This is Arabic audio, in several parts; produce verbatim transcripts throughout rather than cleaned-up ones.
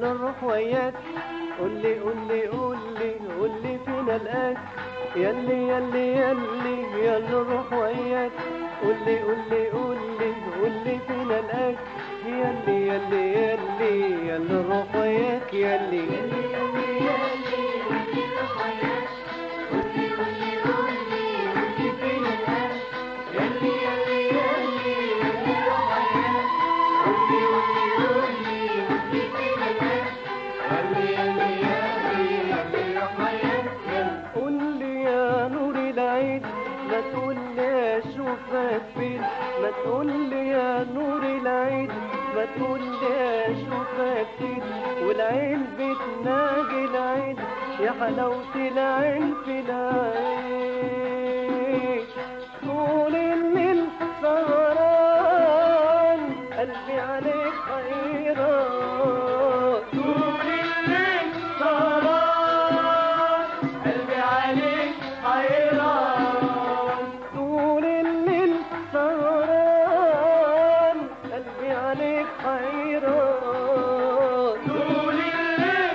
نروح وياك. قولي قولي قولي قولي فينا الآك، ياللي ياللي ياللي ياللي نروح وياك. قولي قولي قولي قولي فينا الآك، ياللي ياللي ياللي ياللي نروح وياك. ياللي ياللي ياللي ياللي ياللي نروح وياك. قولي قولي قولي قولي فينا الآك، ياللي ياللي ياللي ياللي نروح وياك. قولي قولي قولي قولي فينا الآك، ياللي ياللي ياللي ياللي نروح وياك. قولي يا نور العيد ما تقولي اشوفك فين، ما تقولي يا نور العيد ما تقولي اشوفك فين. والعين بتناجي العين يا حلاوة العين في العين. طول الليل سهران قلبي عليك حيران. طول الليل سهران قلبي عليك حيران. طول الليل سهران قلبي عليك حيران. طول الليل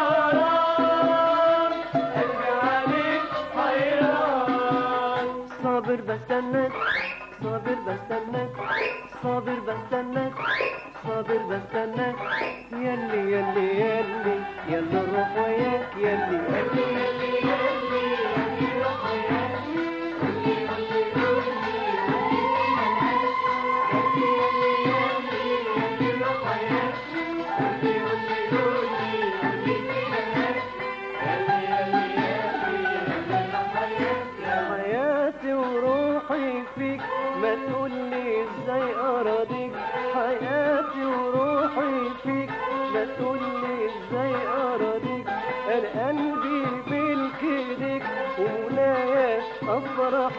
سهران قلبي عليك حيران. صابر بستناك صابر بستناك صابر بستناك صابر بستناك. ياللي ياللي ياللي ياللي نروح وياك. ياللي ياللي ياللي ياللي ياللي نروح وياك. قولي قولي قولي قولي فينا الآك، ياللي ياللي ياللي ياللي نروح وياك. قولي قولي قولي قولي فينا الآك، ياللي ياللي ياللي ياللي نروح وياك. حياتي وروحي فيك ما تقولي ازاي اراضيك. حياتي وروحي فيك ما تقولي ازاي اراضيك. انا قلبي ملك ايديك ومنايا افرح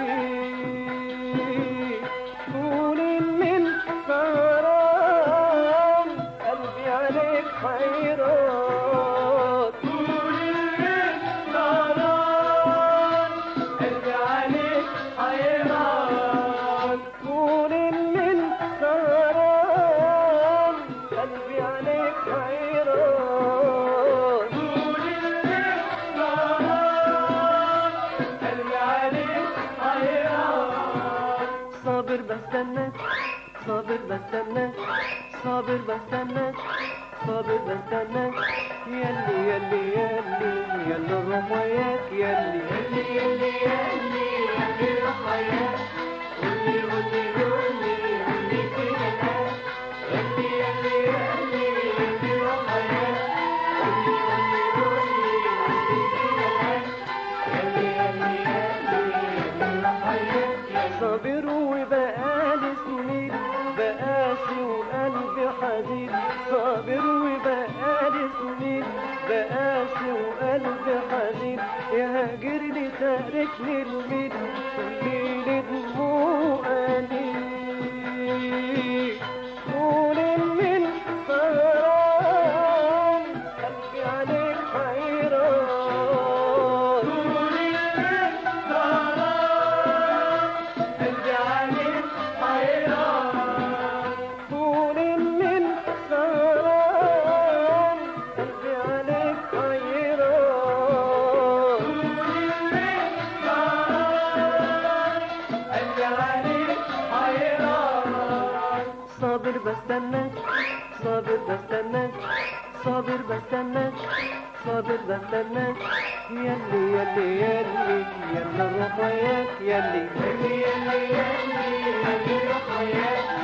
بيك. طول الليل سهران قلبي عليك حيران. طول الليل سهران قلبي عليك حيران. طول الليل سهران قلبي عليك حيران. طول الليل سهران قلبي عليك حيران. صابر بستناك صابر بستناك صابر بستناك صابر بستناك. ياللي ياللي ياللي ياللي نروح وياك. ياللي ياللي ياللي ياللي ياللي نروح وياك. قولي قولي قولي قولي فينا الآك، ياللي ياللي ياللي ياللي نروح وياك. قولي قولي قولي قولي فينا الآك، ياللي ياللي ياللي ياللي نروح وياك. صابر وبقالي سنين بقاسي وقلبي حزين. صابر وبقالي سنين بقاسي وقلبي حزين. يا هاجرني تاركني الميت والليل دموع قليل. طول الليل سهران قلبي عليك حيران. طول الليل سهران قلبي عليك حيران. طول الليل سهران قلبي عليك حيران. طول الليل سهران قلبي عليك حيران. صابر بستناك صابر بستناك صابر بستناك صابر بستناك. ياللي ياللي ياللي ياللي نروح وياك. ياللي ياللي ياللي ياللي ياللي نروح وياك.